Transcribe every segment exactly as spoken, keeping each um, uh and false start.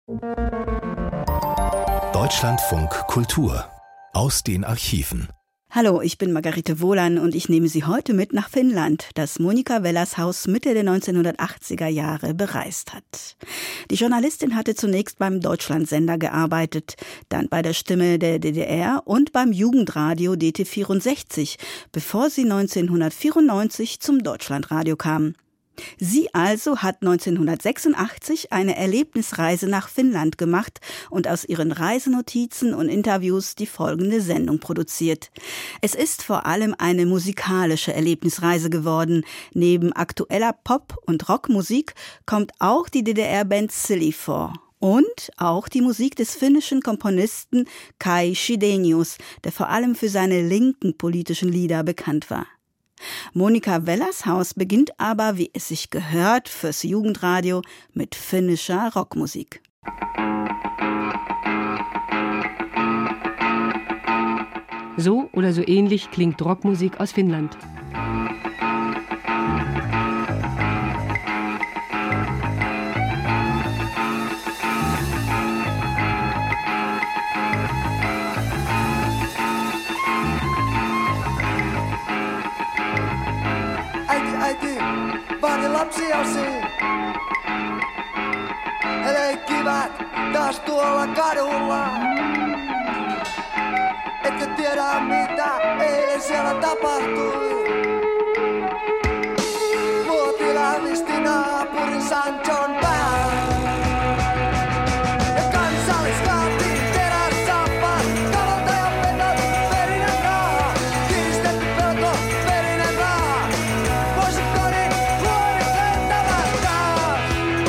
Deutschlandfunk Kultur aus den Archiven. Hallo, ich bin Margarete Wohlan und ich nehme Sie heute mit nach Finnland, das Monika Wellers Haus Mitte der neunzehnhundertachtziger Jahre bereist hat. Die Journalistin hatte zunächst beim Deutschlandsender gearbeitet, dann bei der Stimme der D D R und beim Jugendradio D T vierundsechzig, bevor sie neunzehnhundertvierundneunzig zum Deutschlandradio kam. Sie also hat neunzehnhundertsechsundachtzig eine Erlebnisreise nach Finnland gemacht und aus ihren Reisenotizen und Interviews die folgende Sendung produziert. Es ist vor allem eine musikalische Erlebnisreise geworden. Neben aktueller Pop- und Rockmusik kommt auch die D D R-Band Silly vor. Und auch die Musik des finnischen Komponisten Kai Chydenius, der vor allem für seine linken politischen Lieder bekannt war. Monika Wellers Haus beginnt aber, wie es sich gehört, fürs Jugendradio mit finnischer Rockmusik. So oder so ähnlich klingt Rockmusik aus Finnland. Lapsiasi. He leikkivät taas tuolla kadulla. Etkö tiedä mitä eilen siellä tapahtui? Muoti lähdisti naapurin Sanchon päällä. Ja kansalliskaatin terässappa. Kavaltajan pennat, verinen raha. Kiristetty pelko, verinen raha. Voisitko niin luodit lentävät taas?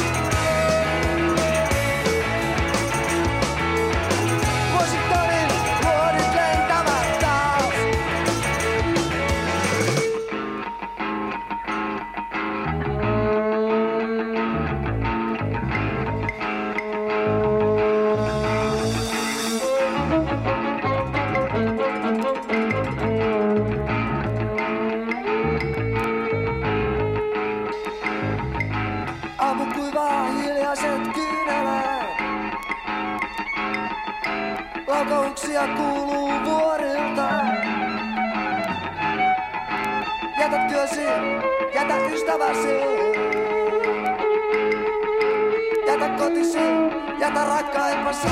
Voisitko niin luodit lentävät taas? Aamukuivaa hiljaiset kyyneleet. Laukauksia kuuluu vuorilta. Jätä työsi, jätä ystäväsi. Jätä kotisi, jätä rakkaimpasi.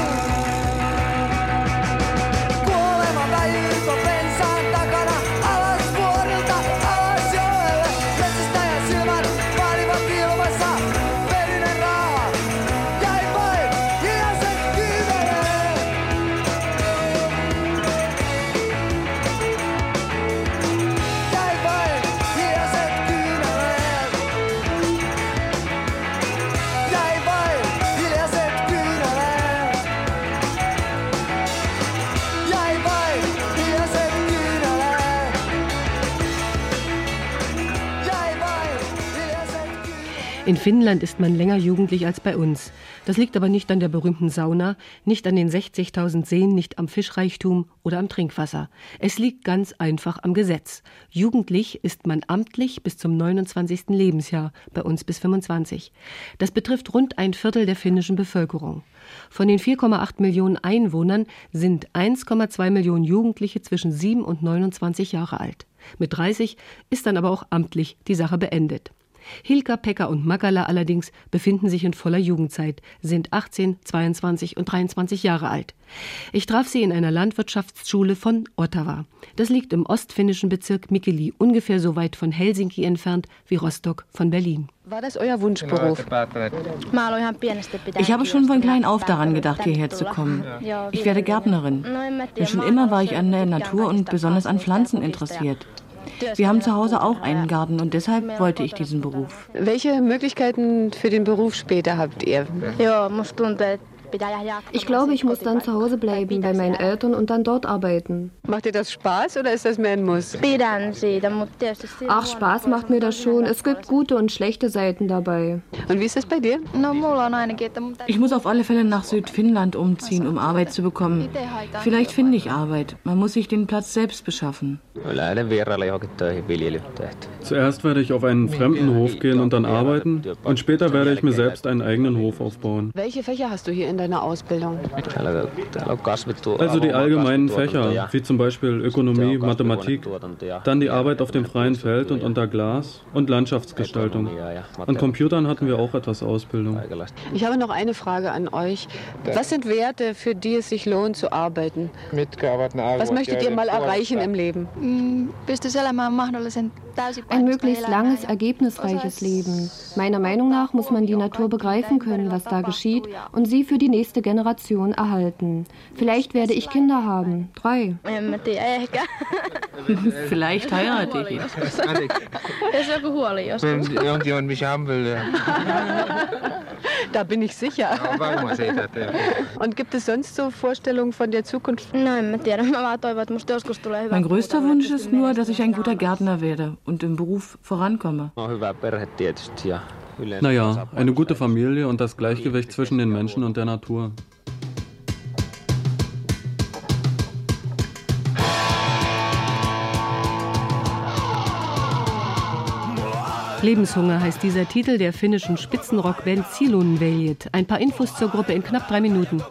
Kuolema väijyykö pensaan takana. Alas vuorilta, alas joelle. Metsästäjän silmät vaalivat ilmassa. Verinen raha, jäi vain hiljaiset kyyneleet. Jäi vain hiljaiset kyyneleet. Jäi vain hiljaiset kyyneleet. Jäi vain hiljaiset kyyneleet. Jäi vain hiljaiset kyyneleet. In Finnland ist man länger jugendlich als bei uns. Das liegt aber nicht an der berühmten Sauna, nicht an den sechzigtausend Seen, nicht am Fischreichtum oder am Trinkwasser. Es liegt ganz einfach am Gesetz. Jugendlich ist man amtlich bis zum neunundzwanzigsten Lebensjahr, bei uns bis fünfundzwanzig. Das betrifft rund ein Viertel der finnischen Bevölkerung. Von den vier Komma acht Millionen Einwohnern sind eins Komma zwei Millionen Jugendliche zwischen sieben und neunundzwanzig Jahre alt. Mit dreißig ist dann aber auch amtlich die Sache beendet. Hilka, Pekka und Makala allerdings befinden sich in voller Jugendzeit, sind achtzehn, zweiundzwanzig und dreiundzwanzig Jahre alt. Ich traf sie in einer Landwirtschaftsschule von Ottawa. Das liegt im ostfinnischen Bezirk Mikkeli, ungefähr so weit von Helsinki entfernt wie Rostock von Berlin. War das euer Wunschberuf? Ich habe schon von klein auf daran gedacht, hierher zu kommen. Ich werde Gärtnerin. Denn schon immer war ich an der Natur und besonders an Pflanzen interessiert. Wir haben zu Hause auch einen Garten und deshalb wollte ich diesen Beruf. Welche Möglichkeiten für den Beruf später habt ihr? Ich glaube, ich muss dann zu Hause bleiben bei meinen Eltern und dann dort arbeiten. Macht dir das Spaß oder ist das mehr ein Muss? Ach, Spaß macht mir das schon. Es gibt gute und schlechte Seiten dabei. Und wie ist das bei dir? Ich muss auf alle Fälle nach Südfinnland umziehen, um Arbeit zu bekommen. Vielleicht finde ich Arbeit. Man muss sich den Platz selbst beschaffen. Zuerst werde ich auf einen fremden Hof gehen und dann arbeiten. Und später werde ich mir selbst einen eigenen Hof aufbauen. Welche Fächer hast du hier in deiner Ausbildung? Also die allgemeinen Fächer, wie zum Beispiel Ökonomie, Mathematik, dann die Arbeit auf dem freien Feld und unter Glas und Landschaftsgestaltung. An Computern hatten wir auch etwas Ausbildung. Ich habe noch eine Frage an euch. Was sind Werte, für die es sich lohnt zu arbeiten? Was möchtet ihr mal erreichen im Leben? Ein möglichst langes, ergebnisreiches Leben. Meiner Meinung nach muss man die Natur begreifen können, was da geschieht, und sie für die nächste Generation erhalten. Vielleicht werde ich Kinder haben. Drei. Vielleicht heirate ich ihn. Wenn irgendjemand mich haben will. Da bin ich sicher. Und gibt es sonst so Vorstellungen von der Zukunft? Mein größter Wunsch ist nur, dass ich ein guter Gärtner werde und im Beruf vorankomme. Naja, eine gute Familie und das Gleichgewicht zwischen den Menschen und der Natur. Lebenshunger heißt dieser Titel der finnischen Spitzenrockband Silonveljet. Ein paar Infos zur Gruppe in knapp drei Minuten.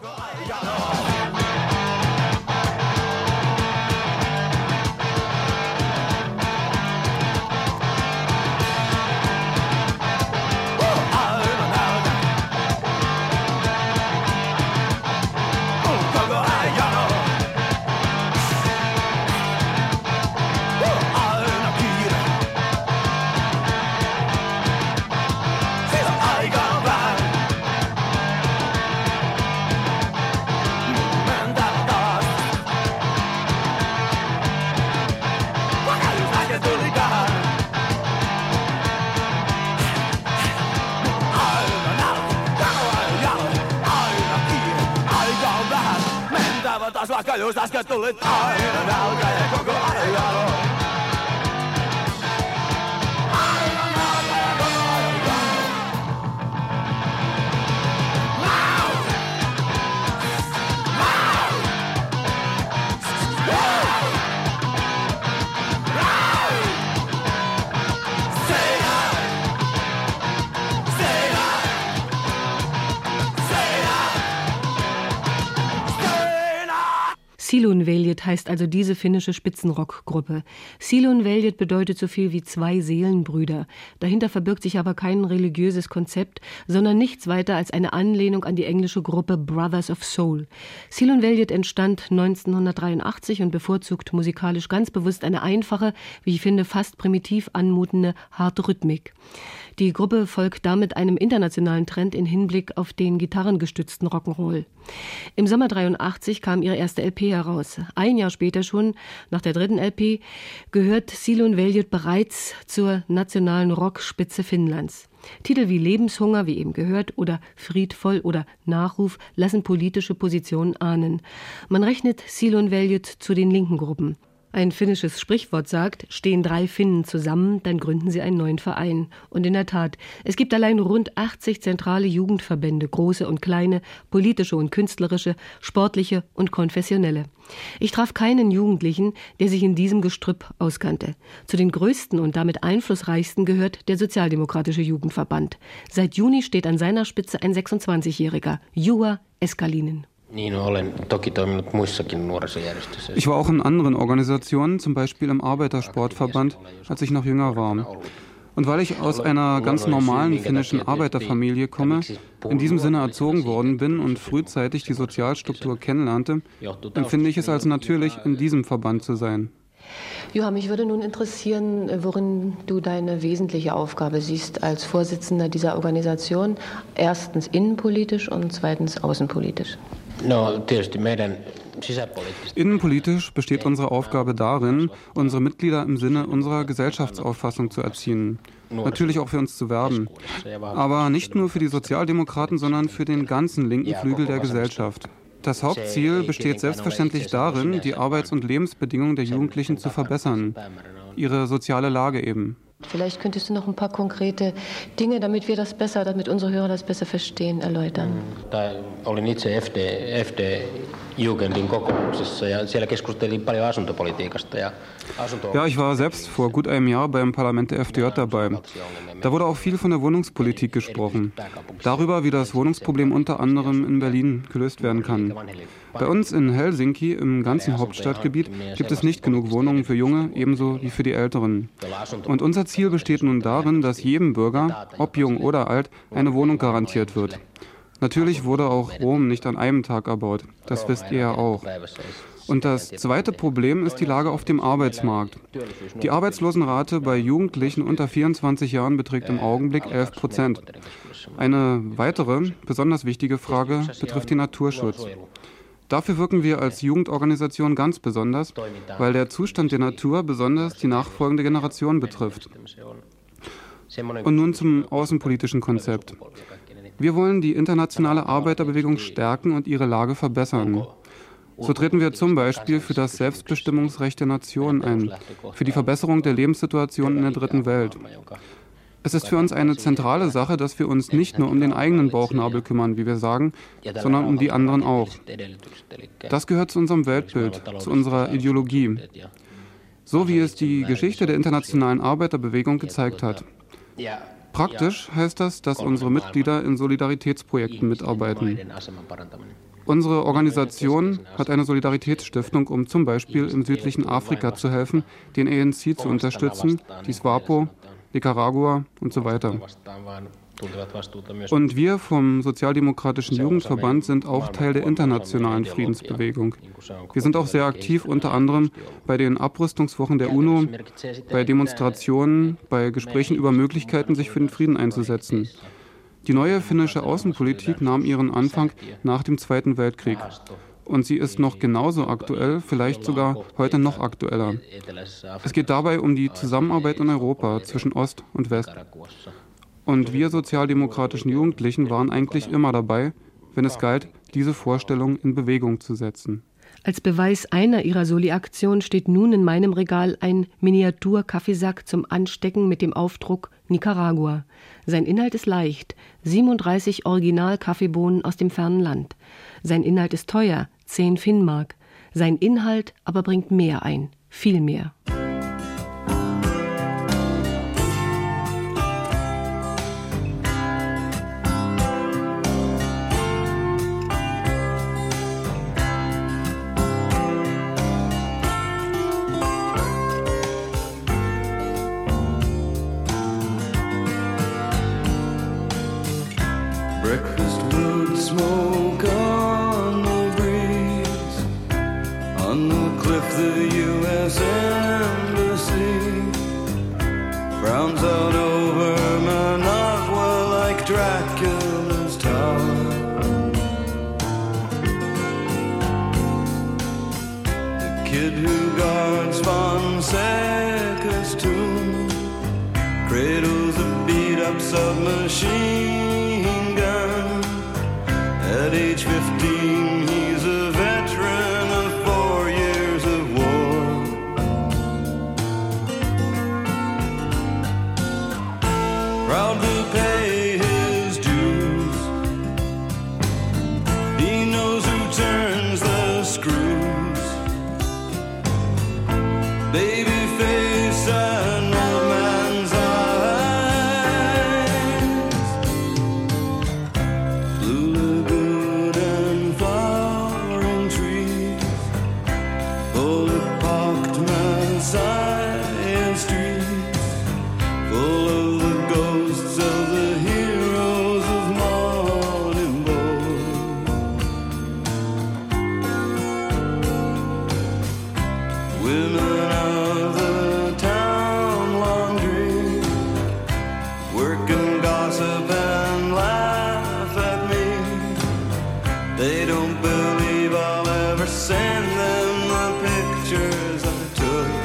Just äsken tulit aina nälkä ja koko ajan jalo. Aina nälkä ja koko ajan jalo. Now! Now! Now! Say that! Say that! Say that! Silonveljet heißt also diese finnische Spitzenrockgruppe. Silonveljet bedeutet so viel wie zwei Seelenbrüder. Dahinter verbirgt sich aber kein religiöses Konzept, sondern nichts weiter als eine Anlehnung an die englische Gruppe Brothers of Soul. Silonveljet entstand neunzehnhundertdreiundachtzig und bevorzugt musikalisch ganz bewusst eine einfache, wie ich finde, fast primitiv anmutende harte Rhythmik. Die Gruppe folgt damit einem internationalen Trend in Hinblick auf den gitarrengestützten Rock'n'Roll. Im Sommer dreiundachtzig kam ihre erste L P heraus. Ein Jahr später schon, nach der dritten L P, gehört Silonveljet bereits zur nationalen Rockspitze Finnlands. Titel wie Lebenshunger, wie eben gehört, oder Friedvoll oder Nachruf lassen politische Positionen ahnen. Man rechnet Silonveljet zu den linken Gruppen. Ein finnisches Sprichwort sagt, stehen drei Finnen zusammen, dann gründen sie einen neuen Verein. Und in der Tat, es gibt allein rund achtzig zentrale Jugendverbände, große und kleine, politische und künstlerische, sportliche und konfessionelle. Ich traf keinen Jugendlichen, der sich in diesem Gestrüpp auskannte. Zu den größten und damit einflussreichsten gehört der Sozialdemokratische Jugendverband. Seit Juni steht an seiner Spitze ein sechsundzwanzigjähriger, Juha Eskalinen. Ich war auch in anderen Organisationen, zum Beispiel im Arbeitersportverband, als ich noch jünger war. Und weil ich aus einer ganz normalen finnischen Arbeiterfamilie komme, in diesem Sinne erzogen worden bin und frühzeitig die Sozialstruktur kennenlernte, empfinde ich es als natürlich, in diesem Verband zu sein. Juha, mich würde nun interessieren, worin du deine wesentliche Aufgabe siehst als Vorsitzender dieser Organisation. Erstens innenpolitisch und zweitens außenpolitisch. No, tietysti meidän Innenpolitisch besteht unsere Aufgabe darin, unsere Mitglieder im Sinne unserer Gesellschaftsauffassung zu erziehen. Natürlich auch für uns zu werben. Aber nicht nur für die Sozialdemokraten, sondern für den ganzen linken Flügel der Gesellschaft. Das Hauptziel besteht selbstverständlich darin, die Arbeits- und Lebensbedingungen der Jugendlichen zu verbessern. Ihre soziale Lage eben. Vielleicht könntest du noch ein paar konkrete Dinge, damit wir das besser, damit unsere Hörer das besser verstehen, erläutern. Olin itse F D, F D Jugendin kokouksissa ja siellä keskusteltiin paljon asuntopolitiikasta ja Ja, ich war selbst vor gut einem Jahr beim Parlament der F D J dabei. Da wurde auch viel von der Wohnungspolitik gesprochen. Darüber, wie das Wohnungsproblem unter anderem in Berlin gelöst werden kann. Bei uns in Helsinki, im ganzen Hauptstadtgebiet, gibt es nicht genug Wohnungen für Junge, ebenso wie für die Älteren. Und unser Ziel besteht nun darin, dass jedem Bürger, ob jung oder alt, eine Wohnung garantiert wird. Natürlich wurde auch Rom nicht an einem Tag erbaut. Das wisst ihr ja auch. Und das zweite Problem ist die Lage auf dem Arbeitsmarkt. Die Arbeitslosenrate bei Jugendlichen unter vierundzwanzig Jahren beträgt im Augenblick elf Prozent. Eine weitere, besonders wichtige Frage betrifft den Naturschutz. Dafür wirken wir als Jugendorganisation ganz besonders, weil der Zustand der Natur besonders die nachfolgende Generation betrifft. Und nun zum außenpolitischen Konzept. Wir wollen die internationale Arbeiterbewegung stärken und ihre Lage verbessern. So treten wir zum Beispiel für das Selbstbestimmungsrecht der Nationen ein, für die Verbesserung der Lebenssituation in der dritten Welt. Es ist für uns eine zentrale Sache, dass wir uns nicht nur um den eigenen Bauchnabel kümmern, wie wir sagen, sondern um die anderen auch. Das gehört zu unserem Weltbild, zu unserer Ideologie. So wie es die Geschichte der internationalen Arbeiterbewegung gezeigt hat. Praktisch heißt das, dass unsere Mitglieder in Solidaritätsprojekten mitarbeiten. Unsere Organisation hat eine Solidaritätsstiftung, um zum Beispiel im südlichen Afrika zu helfen, den A N C zu unterstützen, die SWAPO, Nicaragua und so weiter. Und wir vom Sozialdemokratischen Jugendverband sind auch Teil der internationalen Friedensbewegung. Wir sind auch sehr aktiv, unter anderem bei den Abrüstungswochen der UNO, bei Demonstrationen, bei Gesprächen über Möglichkeiten, sich für den Frieden einzusetzen. Die neue finnische Außenpolitik nahm ihren Anfang nach dem Zweiten Weltkrieg. Und sie ist noch genauso aktuell, vielleicht sogar heute noch aktueller. Es geht dabei um die Zusammenarbeit in Europa zwischen Ost und West. Und wir sozialdemokratischen Jugendlichen waren eigentlich immer dabei, wenn es galt, diese Vorstellung in Bewegung zu setzen. Als Beweis einer ihrer Soli-Aktionen steht nun in meinem Regal ein Miniatur-Kaffeesack zum Anstecken mit dem Aufdruck Nicaragua. Sein Inhalt ist leicht, siebenunddreißig Original-Kaffeebohnen aus dem fernen Land. Sein Inhalt ist teuer, zehn Finnmark. Sein Inhalt aber bringt mehr ein, viel mehr. Breakfast wood smoke on the breeze, on the cliff the U S Embassy frowns out over Managua like Dracula's tower. The kid who guards Fonseca's tomb cradles a beat-up submachine. At age fifteen, he's a veteran of four years of war. Proud to pay his dues, he knows who turns the screws. Baby face and old man's eyes, blue side streets full of the ghosts of the heroes of Morning Bowl. Women of the town laundry work and gossip and laugh at me. They don't believe I'll ever send them the pictures I took.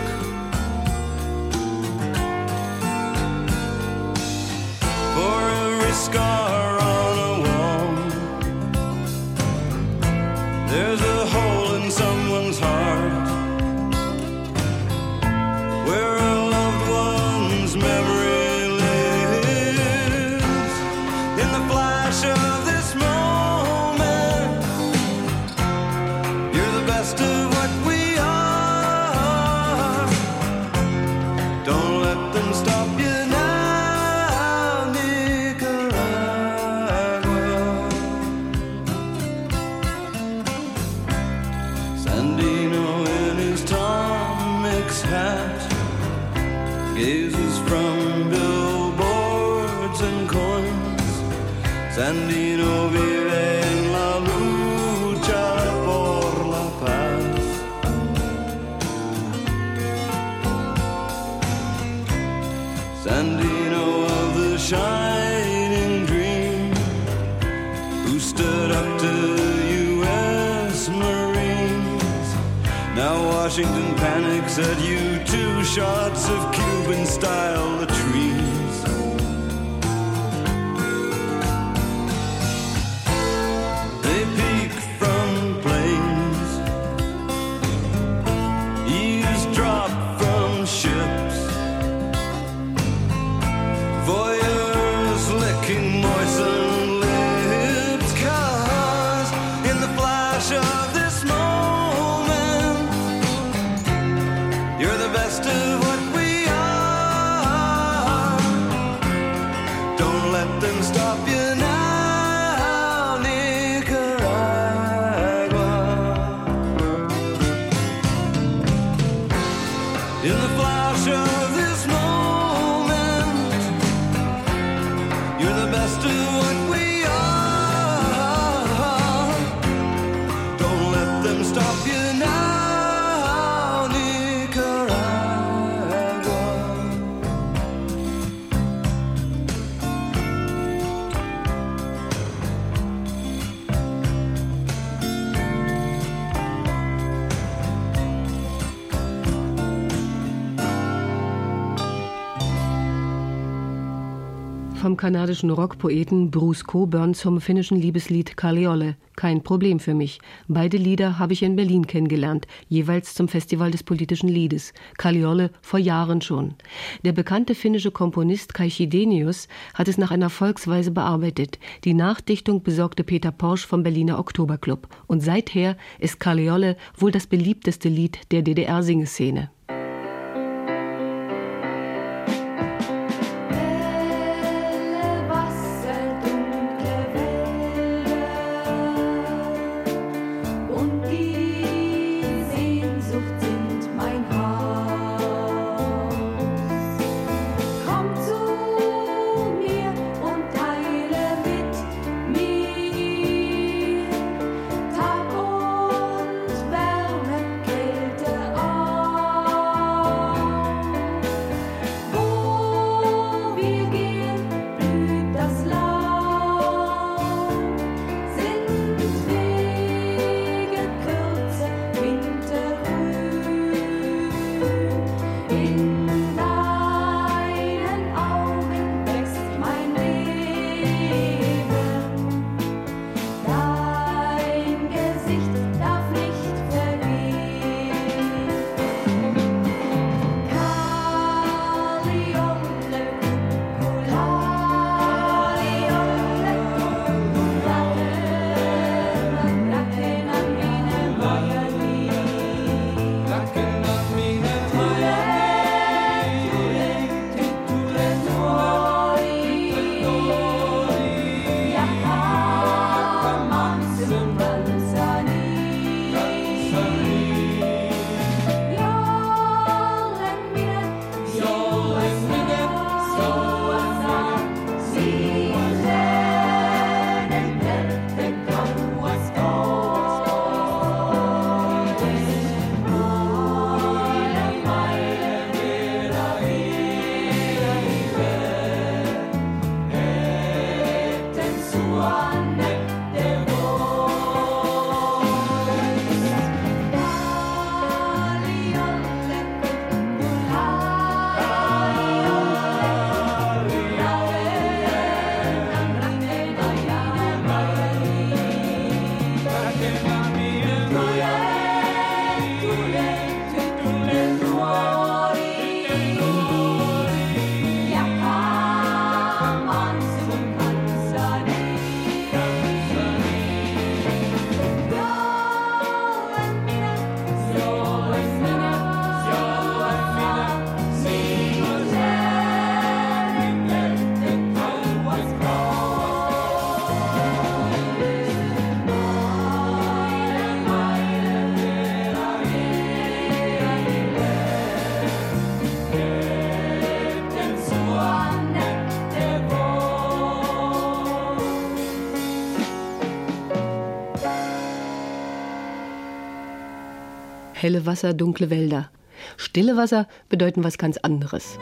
Scar on a wall, there's a hole in someone's heart where a loved one's memory lives. In the flash of this moment, Sandino in his Tom Mix hat gazes from billboards and coins. Sandino vive en la lucha por la paz. Sandino of the shining dream, who stood up to U S Marines. Now Washington panics at you, two shots of Cuban style latrines. They peek from planes, eavesdrop from ships, voyeurs licking moistened lips, 'cause in the flash of this moment, you're the best of what we are. Don't let them stop you now, Nicaragua. In the flash of this moment, you're the best of what we are. Don't let them stop you now, Nicaragua. Vom kanadischen Rockpoeten Bruce Cockburn zum finnischen Liebeslied Kalliolle. Kein Problem für mich. Beide Lieder habe ich in Berlin kennengelernt, jeweils zum Festival des politischen Liedes. Kalliolle vor Jahren schon. Der bekannte finnische Komponist Kai Chydenius hat es nach einer Volksweise bearbeitet. Die Nachdichtung besorgte Peter Porsch vom Berliner Oktoberclub. Und seither ist Kalliolle wohl das beliebteste Lied der D D R-Singeszene. helle Wasser, dunkle Wälder. Stille Wasser bedeuten was ganz anderes.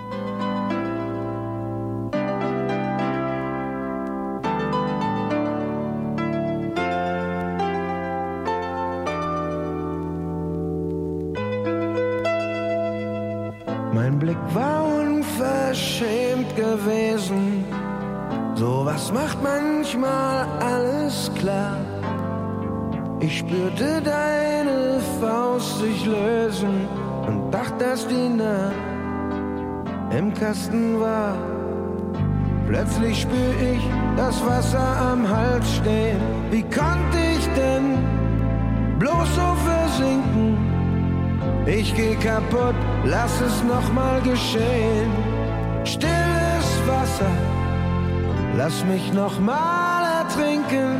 Mein Blick war unverschämt gewesen. Sowas macht manchmal alles klar. Ich spürte deine Faust sich lösen und dachte, dass die nah im Kasten war. Plötzlich spür ich das Wasser am Hals stehen. Wie konnte ich denn bloß so versinken? Ich geh kaputt, lass es nochmal geschehen. Stilles Wasser, lass mich nochmal ertrinken.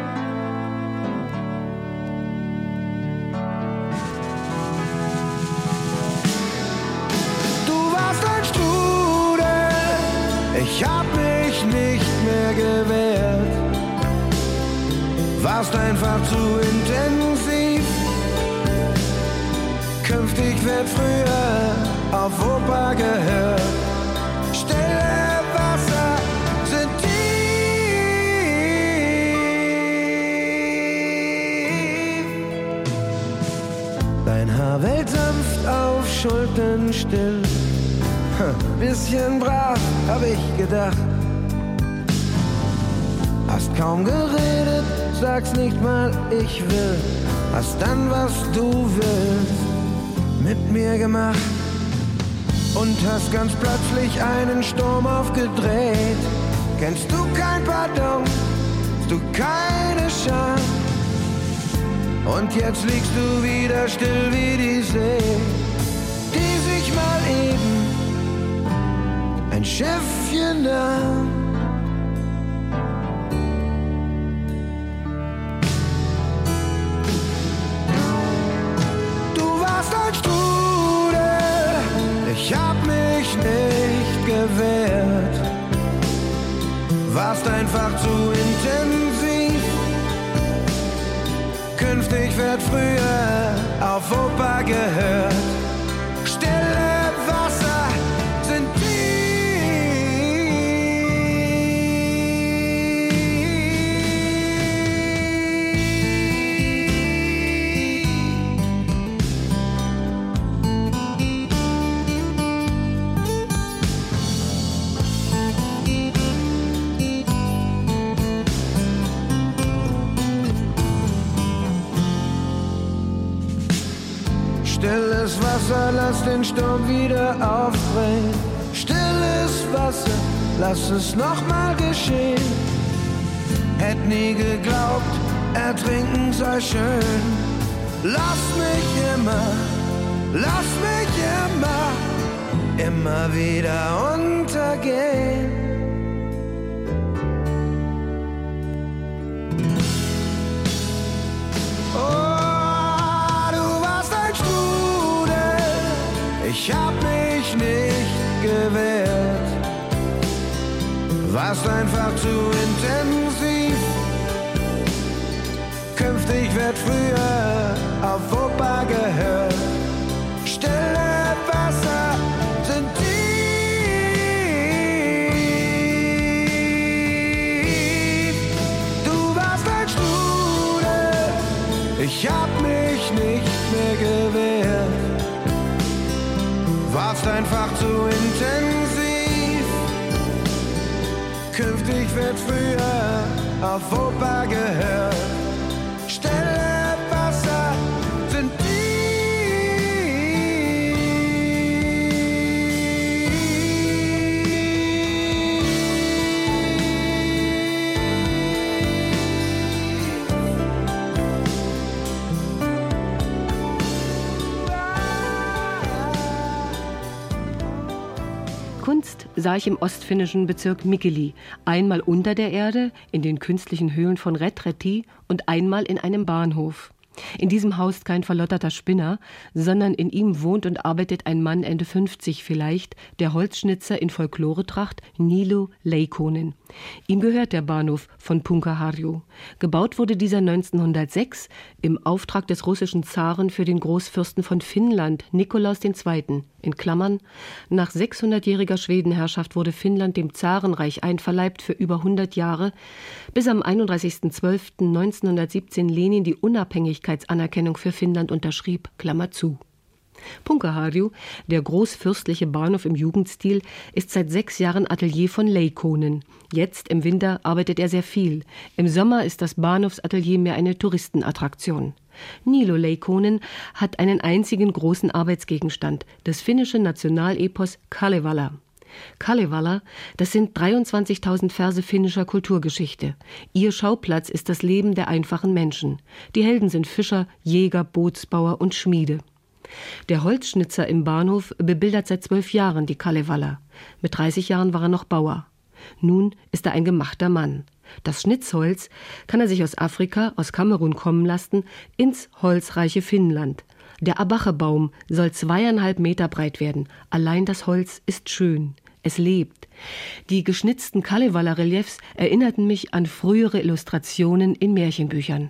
Du warst ein Strudel, ich hab mich nicht mehr gewehrt. Warst einfach zu intensiv. Künftig wird früher auf Opa gehört. Stille Wasser sind tief. Dein Haar wellt sanft auf Schultern still. Bisschen brav, hab ich gedacht. Hast kaum geredet, sag's nicht mal, ich will. Hast dann, was du willst, mit mir gemacht und hast ganz plötzlich einen Sturm aufgedreht. Kennst du kein Pardon, hast du keine Scham und jetzt liegst du wieder still wie die See, die sich mal eben ein Schiffchen nahm. Ich hab mich nicht gewehrt, warst einfach zu intensiv. Künftig wird früher auf Opa gehört. Stille Wasser sind Stilles Wasser, lass den Sturm wieder aufbrechen. Stilles Wasser, lass es nochmal geschehen. Hätt nie geglaubt, ertrinken sei schön. Lass mich immer, lass mich immer, immer wieder untergehen. Ich hab mich nicht gewehrt, warst einfach zu intensiv. Künftig wird früher auf Opa gehört. Stille Wasser sind tief. Du warst ein Strudel, ich hab mich nicht mehr gewehrt. Warst einfach zu intensiv. Künftig wird früher auf Opa gehört. Stille Wasser sind tief. Kunst sah ich im ostfinnischen Bezirk Mikkeli, einmal unter der Erde, in den künstlichen Höhlen von Retretti und einmal in einem Bahnhof. In diesem haust kein verlotterter Spinner, sondern in ihm wohnt und arbeitet ein Mann Ende fünfzig vielleicht, der Holzschnitzer in Folkloretracht Niilo Leikkonen. Ihm gehört der Bahnhof von Punkaharju. Gebaut wurde dieser neunzehnhundertsechs im Auftrag des russischen Zaren für den Großfürsten von Finnland, Nikolaus der Zweite. In Klammern, nach sechshundertjähriger Schwedenherrschaft wurde Finnland dem Zarenreich einverleibt für über hundert Jahre, bis am einunddreißigsten zwölften neunzehnhundertsiebzehn Lenin die Unabhängigkeitsanerkennung für Finnland unterschrieb, Klammer zu. Punkaharju, der großfürstliche Bahnhof im Jugendstil, ist seit sechs Jahren Atelier von Leikkonen. Jetzt im Winter arbeitet er sehr viel. Im Sommer ist das Bahnhofsatelier mehr eine Touristenattraktion. Niilo Leikkonen hat einen einzigen großen Arbeitsgegenstand, das finnische Nationalepos Kalevala. Kalevala, das sind dreiundzwanzigtausend Verse finnischer Kulturgeschichte. Ihr Schauplatz ist das Leben der einfachen Menschen. Die Helden sind Fischer, Jäger, Bootsbauer und Schmiede. Der Holzschnitzer im Bahnhof bebildert seit zwölf Jahren die Kalevala. Mit dreißig Jahren war er noch Bauer. Nun ist er ein gemachter Mann. Das Schnitzholz kann er sich aus Afrika, aus Kamerun kommen lassen, ins holzreiche Finnland. Der Abache-Baum soll zweieinhalb Meter breit werden. Allein das Holz ist schön. Es lebt. Die geschnitzten Kalevala-Reliefs erinnerten mich an frühere Illustrationen in Märchenbüchern.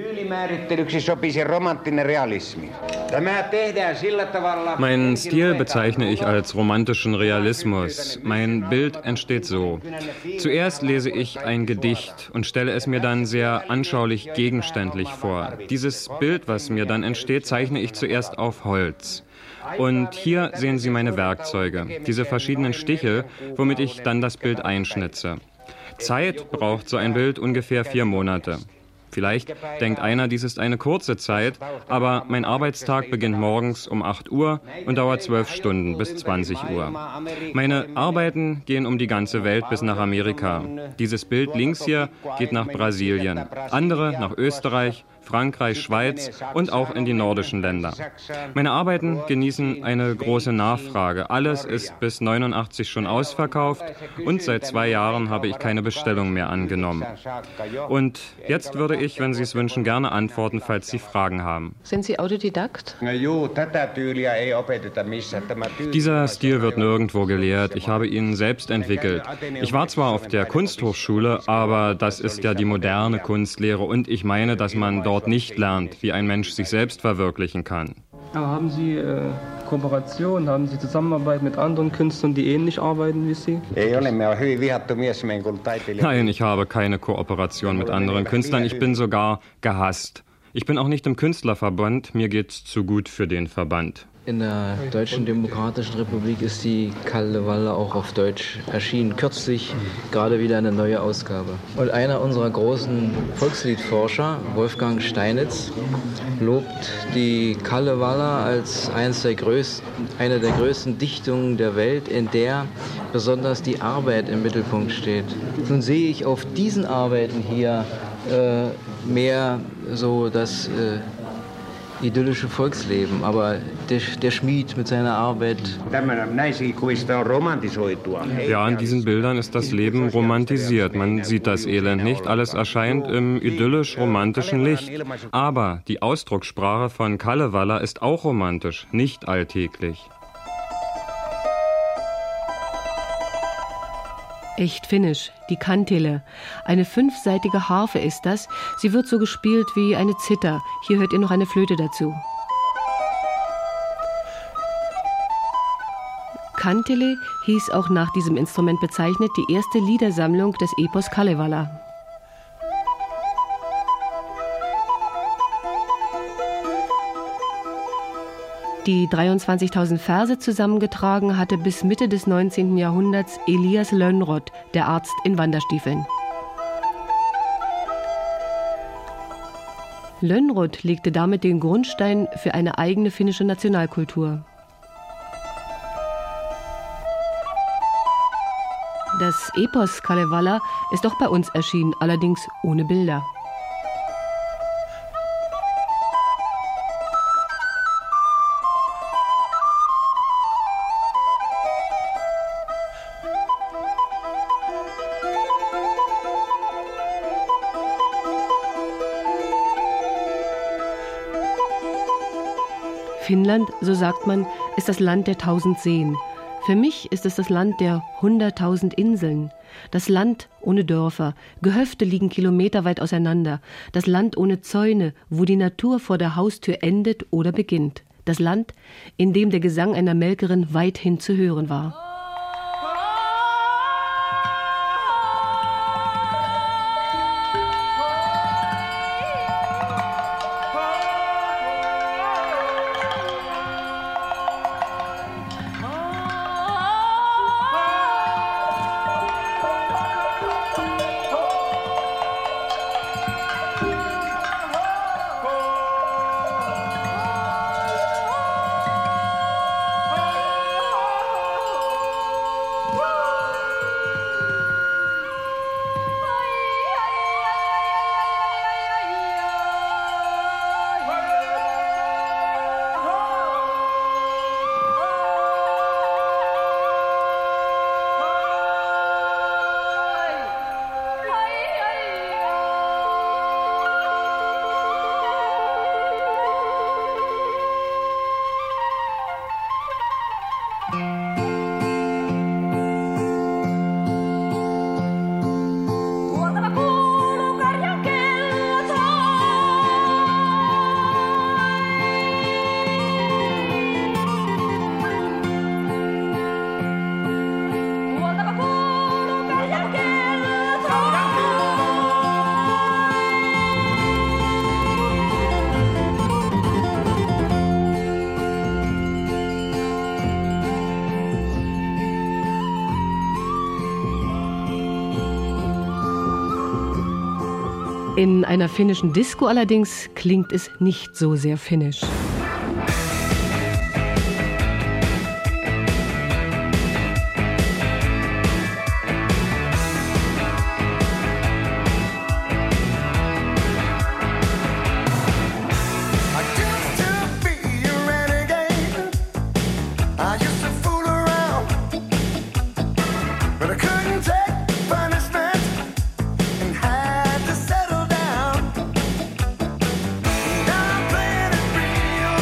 Meinen Stil bezeichne ich als romantischen Realismus. Mein Bild entsteht so. Zuerst lese ich ein Gedicht und stelle es mir dann sehr anschaulich gegenständlich vor. Dieses Bild, was mir dann entsteht, zeichne ich zuerst auf Holz. Und hier sehen Sie meine Werkzeuge, diese verschiedenen Stiche, womit ich dann das Bild einschnitze. Zeit braucht so ein Bild ungefähr vier Monate. Vielleicht denkt einer, dies ist eine kurze Zeit, aber mein Arbeitstag beginnt morgens um acht Uhr und dauert zwölf Stunden bis zwanzig Uhr. Meine Arbeiten gehen um die ganze Welt bis nach Amerika. Dieses Bild links hier geht nach Brasilien, andere nach Österreich, Frankreich, Schweiz und auch in die nordischen Länder. Meine Arbeiten genießen eine große Nachfrage. Alles ist bis neunundachtzig schon ausverkauft und seit zwei Jahren habe ich keine Bestellung mehr angenommen. Und jetzt würde ich, wenn Sie es wünschen, gerne antworten, falls Sie Fragen haben. Sind Sie Autodidakt? Dieser Stil wird nirgendwo gelehrt. Ich habe ihn selbst entwickelt. Ich war zwar auf der Kunsthochschule, aber das ist ja die moderne Kunstlehre und ich meine, dass man dort dort nicht lernt, wie ein Mensch sich selbst verwirklichen kann. Aber haben Sie äh, Kooperation, haben Sie Zusammenarbeit mit anderen Künstlern, die ähnlich arbeiten wie Sie? Nein, ich habe keine Kooperation mit anderen Künstlern. Ich bin sogar gehasst. Ich bin auch nicht im Künstlerverband. Mir geht's zu gut für den Verband. In der Deutschen Demokratischen Republik ist die Kalevala auch auf Deutsch erschienen. Kürzlich gerade wieder eine neue Ausgabe. Und einer unserer großen Volksliedforscher, Wolfgang Steinitz, lobt die Kalevala als eines der größten, eine der größten Dichtungen der Welt, in der besonders die Arbeit im Mittelpunkt steht. Nun sehe ich auf diesen Arbeiten hier äh, mehr so das äh, idyllische Volksleben, aber der, der Schmied mit seiner Arbeit. Ja, in diesen Bildern ist das Leben romantisiert. Man sieht das Elend nicht. Alles erscheint im idyllisch-romantischen Licht. Aber die Ausdruckssprache von Kalevala ist auch romantisch, nicht alltäglich. Echt finnisch, die Kantele. Eine fünfseitige Harfe ist das. Sie wird so gespielt wie eine Zither. Hier hört ihr noch eine Flöte dazu. Kantele hieß auch nach diesem Instrument bezeichnet die erste Liedersammlung des Epos Kalevala. Die dreiundzwanzigtausend Verse zusammengetragen hatte bis Mitte des neunzehnten Jahrhunderts Elias Lönnrot, der Arzt in Wanderstiefeln. Lönnrot legte damit den Grundstein für eine eigene finnische Nationalkultur. Das Epos Kalevala ist auch bei uns erschienen, allerdings ohne Bilder. Finnland, so sagt man, ist das Land der tausend Seen. Für mich ist es das Land der hunderttausend Inseln, das Land ohne Dörfer. Gehöfte liegen kilometerweit auseinander. Das Land ohne Zäune, wo die Natur vor der Haustür endet oder beginnt. Das Land, in dem der Gesang einer Melkerin weithin zu hören war. In einer finnischen Disco allerdings klingt es nicht so sehr finnisch. Real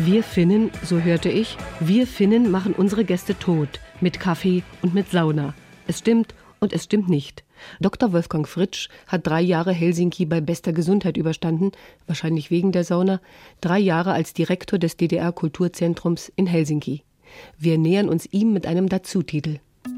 Wir Finnen, so hörte ich, wir Finnen machen unsere Gäste tot, mit Kaffee und mit Sauna. Es stimmt und es stimmt nicht. Doktor Wolfgang Fritsch hat drei Jahre Helsinki bei bester Gesundheit überstanden, wahrscheinlich wegen der Sauna, drei Jahre als Direktor des D D R-Kulturzentrums in Helsinki. Wir nähern uns ihm mit einem Dazutitel.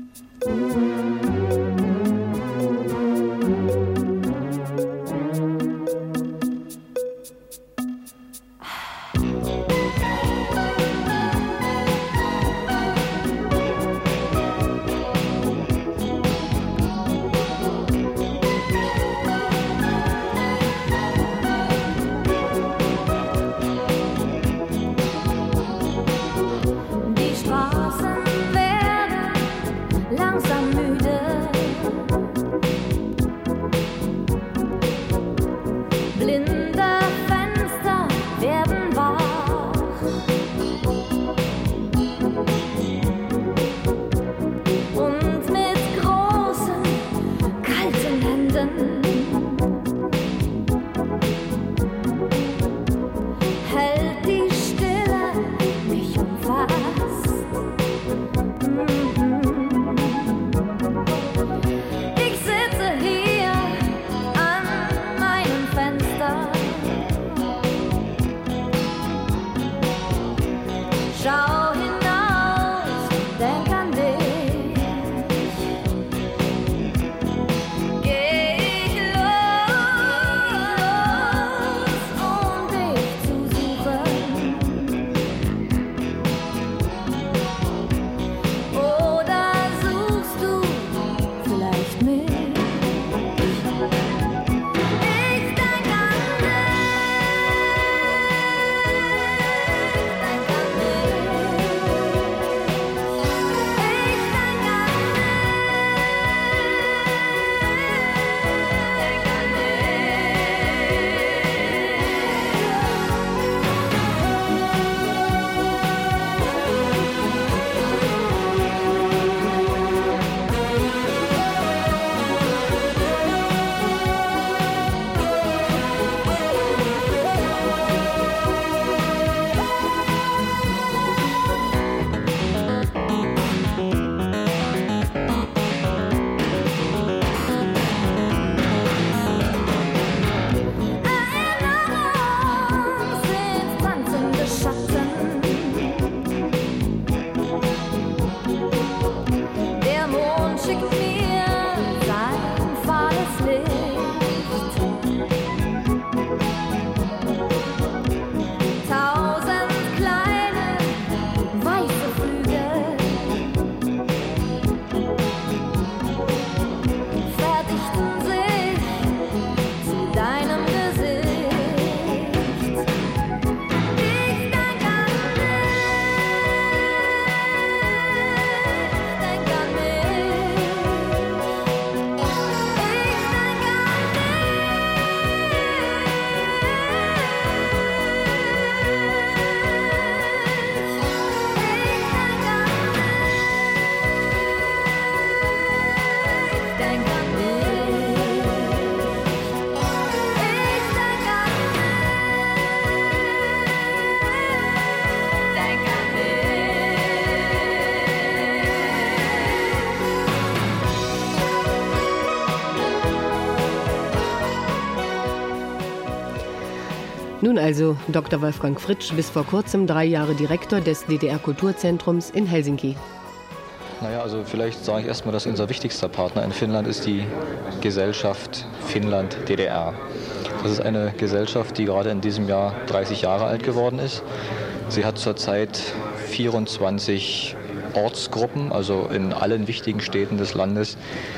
Nun also Doktor Wolfgang Fritsch, bis vor kurzem drei Jahre Direktor des D D R-Kulturzentrums in Helsinki. Naja, also vielleicht sage ich erstmal, dass unser wichtigster Partner in Finnland ist die Gesellschaft Finnland-D D R. Das ist eine Gesellschaft, die gerade in diesem Jahr dreißig Jahre alt geworden ist. Sie hat zurzeit vierundzwanzig Ortsgruppen, also in allen wichtigen Städten des Landes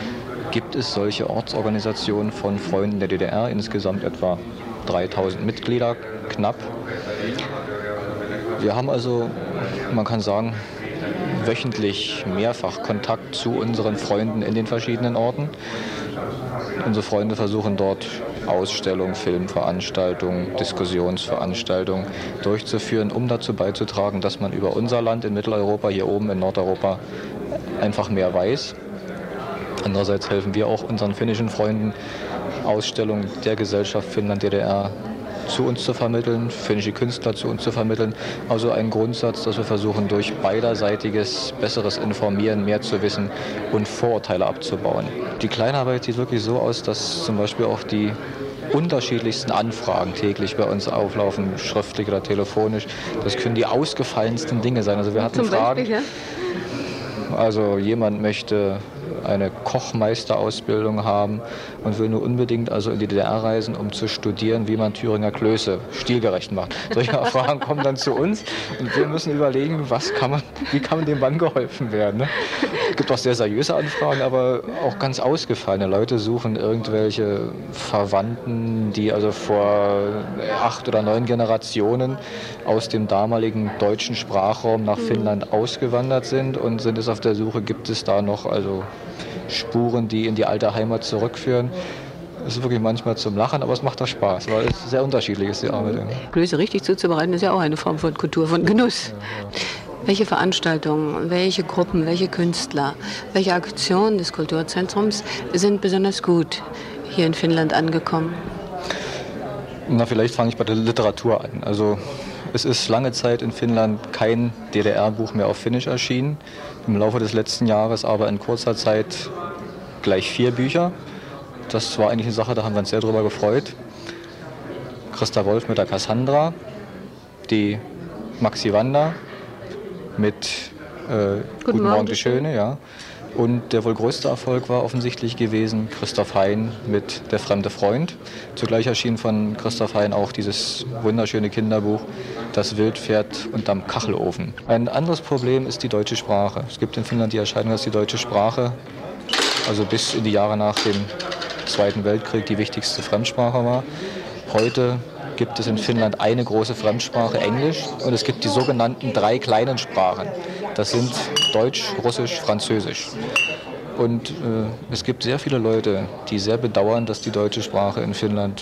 gibt es solche Ortsorganisationen von Freunden der D D R, insgesamt etwa dreitausend Mitglieder, knapp. Wir haben also, man kann sagen, wöchentlich mehrfach Kontakt zu unseren Freunden in den verschiedenen Orten. Unsere Freunde versuchen dort Ausstellungen, Filmveranstaltungen, Diskussionsveranstaltungen durchzuführen, um dazu beizutragen, dass man über unser Land in Mitteleuropa, hier oben in Nordeuropa, einfach mehr weiß. Andererseits helfen wir auch unseren finnischen Freunden, Ausstellungen der Gesellschaft Finnland-D D R zu uns zu vermitteln, finnische Künstler zu uns zu vermitteln. Also ein Grundsatz, dass wir versuchen, durch beiderseitiges, besseres Informieren mehr zu wissen und Vorurteile abzubauen. Die Kleinarbeit sieht wirklich so aus, dass zum Beispiel auch die unterschiedlichsten Anfragen täglich bei uns auflaufen, schriftlich oder telefonisch. Das können die ausgefallensten Dinge sein. Also wir hatten Zum Fragen. Beispiel, ja? Also jemand möchte eine Kochmeisterausbildung haben und will nur unbedingt also in die D D R reisen, um zu studieren, wie man Thüringer Klöße stilgerecht macht. Solche Fragen kommen dann zu uns und wir müssen überlegen, was kann man, wie kann man dem Mann geholfen werden. Ne? Es gibt auch sehr seriöse Anfragen, aber auch ganz ausgefallene. Leute suchen irgendwelche Verwandten, die also vor acht oder neun Generationen aus dem damaligen deutschen Sprachraum nach Finnland ausgewandert sind und sind es auf der Suche, gibt es da noch also Spuren, die in die alte Heimat zurückführen. Es ist wirklich manchmal zum Lachen, aber es macht auch Spaß, weil es sehr unterschiedlich ist, die Arbeit. Klöße richtig zuzubereiten ist ja auch eine Form von Kultur, von Genuss. Welche Veranstaltungen, welche Gruppen, welche Künstler, welche Aktionen des Kulturzentrums sind besonders gut hier in Finnland angekommen? Na, vielleicht fange ich bei der Literatur an. Also es ist lange Zeit in Finnland kein D D R-Buch mehr auf Finnisch erschienen. Im Laufe des letzten Jahres aber in kurzer Zeit gleich vier Bücher. Das war eigentlich eine Sache, da haben wir uns sehr drüber gefreut. Christa Wolf mit der Cassandra, die Maxi Wanda mit äh, Guten, Guten Morgen, Morgen die Schöne, ja. Und der wohl größte Erfolg war offensichtlich gewesen Christoph Hein mit Der fremde Freund. Zugleich erschien von Christoph Hein auch dieses wunderschöne Kinderbuch Das Wildpferd unterm Kachelofen. Ein anderes Problem ist die deutsche Sprache. Es gibt in Finnland die Erscheinung, dass die deutsche Sprache, also bis in die Jahre nach dem Zweiten Weltkrieg, die wichtigste Fremdsprache war. Heute gibt es in Finnland eine große Fremdsprache, Englisch, und es gibt die sogenannten drei kleinen Sprachen. Das sind Deutsch, Russisch, Französisch. Und äh, es gibt sehr viele Leute, die sehr bedauern, dass die deutsche Sprache in Finnland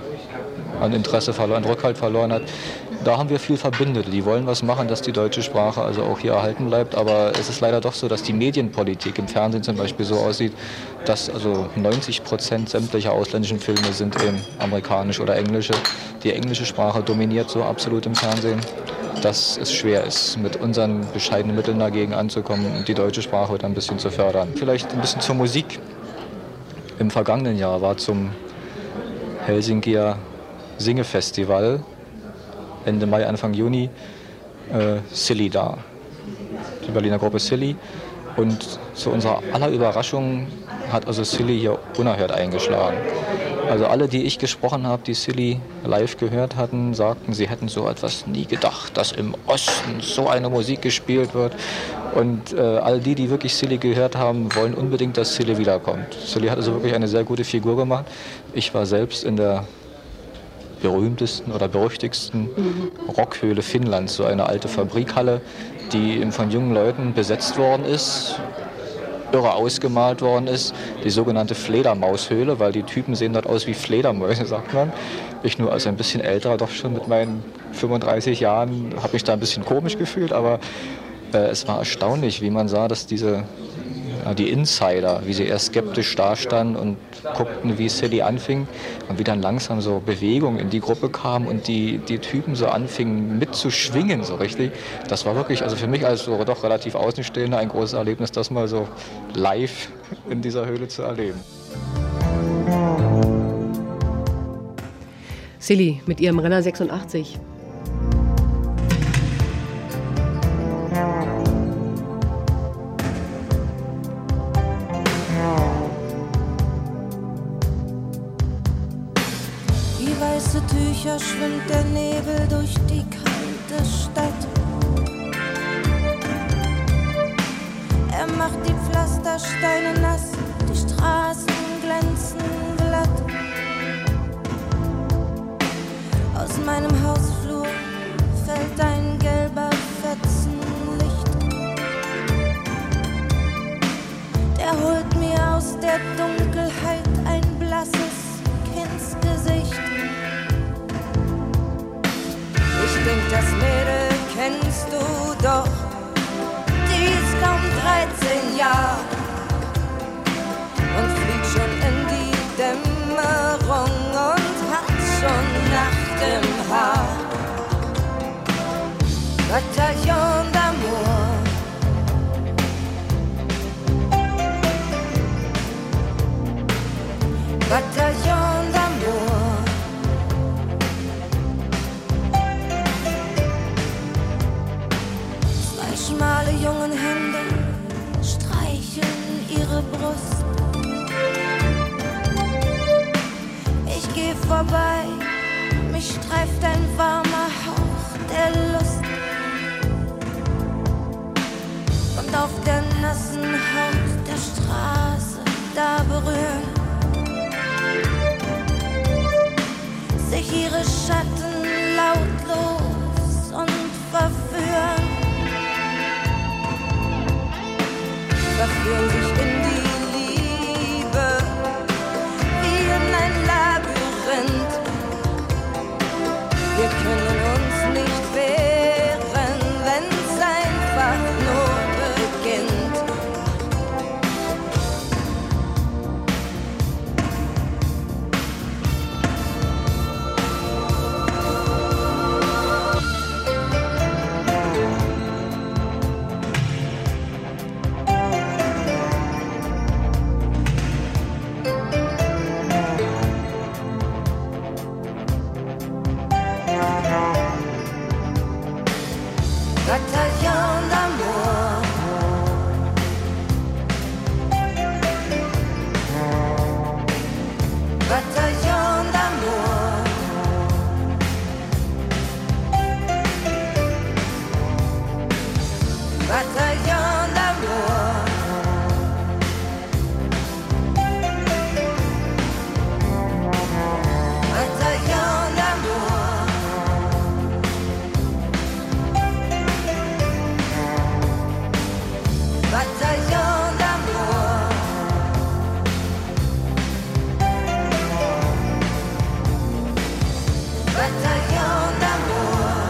an Interesse verloren, an Rückhalt verloren hat. Da haben wir viel Verbündete. Die wollen was machen, dass die deutsche Sprache also auch hier erhalten bleibt. Aber es ist leider doch so, dass die Medienpolitik im Fernsehen zum Beispiel so aussieht, dass also neunzig Prozent sämtlicher ausländischen Filme sind eben amerikanisch oder englische. Die englische Sprache dominiert so absolut im Fernsehen, dass es schwer ist, mit unseren bescheidenen Mitteln dagegen anzukommen und die deutsche Sprache wieder ein bisschen zu fördern. Vielleicht ein bisschen zur Musik. Im vergangenen Jahr war zum Helsinkier Singefestival Ende Mai, Anfang Juni äh, Silly da. Die Berliner Gruppe Silly. Und zu unserer aller Überraschung hat also Silly hier unerhört eingeschlagen. Also alle, die ich gesprochen habe, die Silly live gehört hatten, sagten, sie hätten so etwas nie gedacht, dass im Osten so eine Musik gespielt wird. Und äh, all die, die wirklich Silly gehört haben, wollen unbedingt, dass Silly wiederkommt. Silly hat also wirklich eine sehr gute Figur gemacht. Ich war selbst in der berühmtesten oder berüchtigsten Rockhöhle Finnlands, so eine alte Fabrikhalle, die von jungen Leuten besetzt worden ist, irre ausgemalt worden ist, die sogenannte Fledermaushöhle, weil die Typen sehen dort aus wie Fledermäuse, sagt man. Ich nur als ein bisschen älterer, doch schon mit meinen fünfunddreißig Jahren, habe mich da ein bisschen komisch gefühlt, aber äh, es war erstaunlich, wie man sah, dass diese die Insider, wie sie erst skeptisch dastanden und guckten, wie Silly anfing und wie dann langsam so Bewegung in die Gruppe kam und die, die Typen so anfingen mitzuschwingen, so richtig. Das war wirklich, also für mich als so doch relativ Außenstehender ein großes Erlebnis, das mal so live in dieser Höhle zu erleben. Silly mit ihrem Renner sechsundachtzig. Tücher schwimmt der Nebel durch die kalte Stadt. Er macht die Pflastersteine nass, die Straßen glänzen glatt. Aus meinem Hausflur fällt ein gelber Fetzen Licht. Der holt mir aus der Dunkelheit ein blasses Kindsgesicht. Ich denk, das Mädel kennst du doch, die ist kaum dreizehn Jahre und fliegt schon in die Dämmerung. Bataillon d'amour. Bataillon d'amour. Zwei schmale jungen Hände streicheln ihre Brust. Ich geh vorbei, mich streift ein warmer Hauch der Lust. Und auf der nassen Haut der Straße da berühren sich ihre Schatten lautlos und verführen. Verführen sich in die Liebe wie in ein Labyrinth. Wir können uns nicht wehren, wenn's einfach nur beginnt. Bataillon d'amour. Bataillon d'amour. Bataillon d'amour. Bataillon d'amour. Bataillon d'amour. Bataillon d'amour.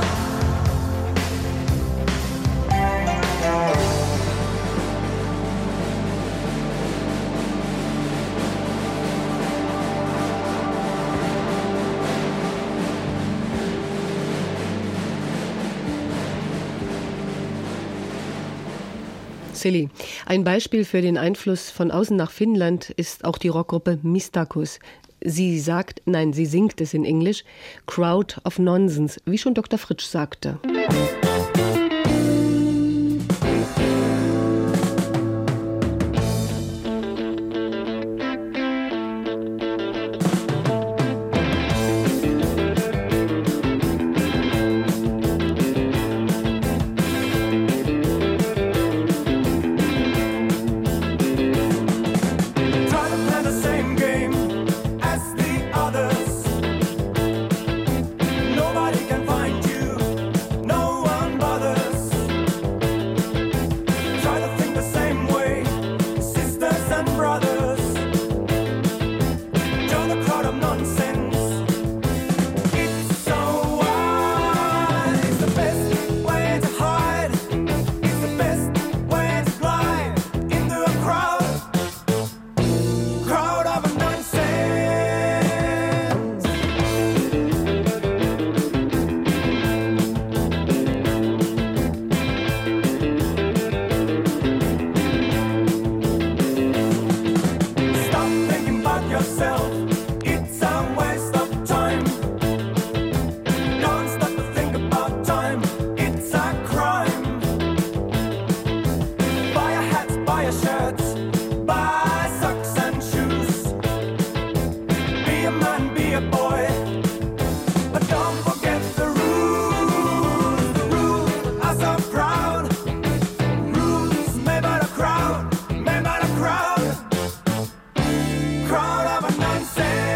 Silly. Ein Beispiel für den Einfluss von außen nach Finnland ist auch die Rockgruppe Mistakus. Sie sagt, nein, sie singt es in Englisch, Crowd of Nonsense, wie schon Doktor Fritsch sagte. Crowd of a nonsense.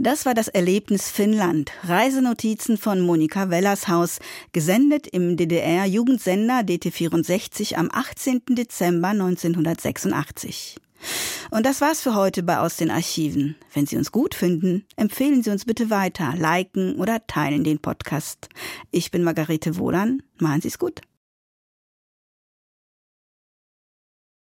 Das war das Erlebnis Finnland. Reisenotizen von Monika Wellershaus, gesendet im D D R-Jugendsender D T vierundsechzig am achtzehnten Dezember neunzehnhundertsechsundachtzig. Und das war's für heute bei Aus den Archiven. Wenn Sie uns gut finden, empfehlen Sie uns bitte weiter, liken oder teilen den Podcast. Ich bin Margarete Wohlan. Machen Sie's gut.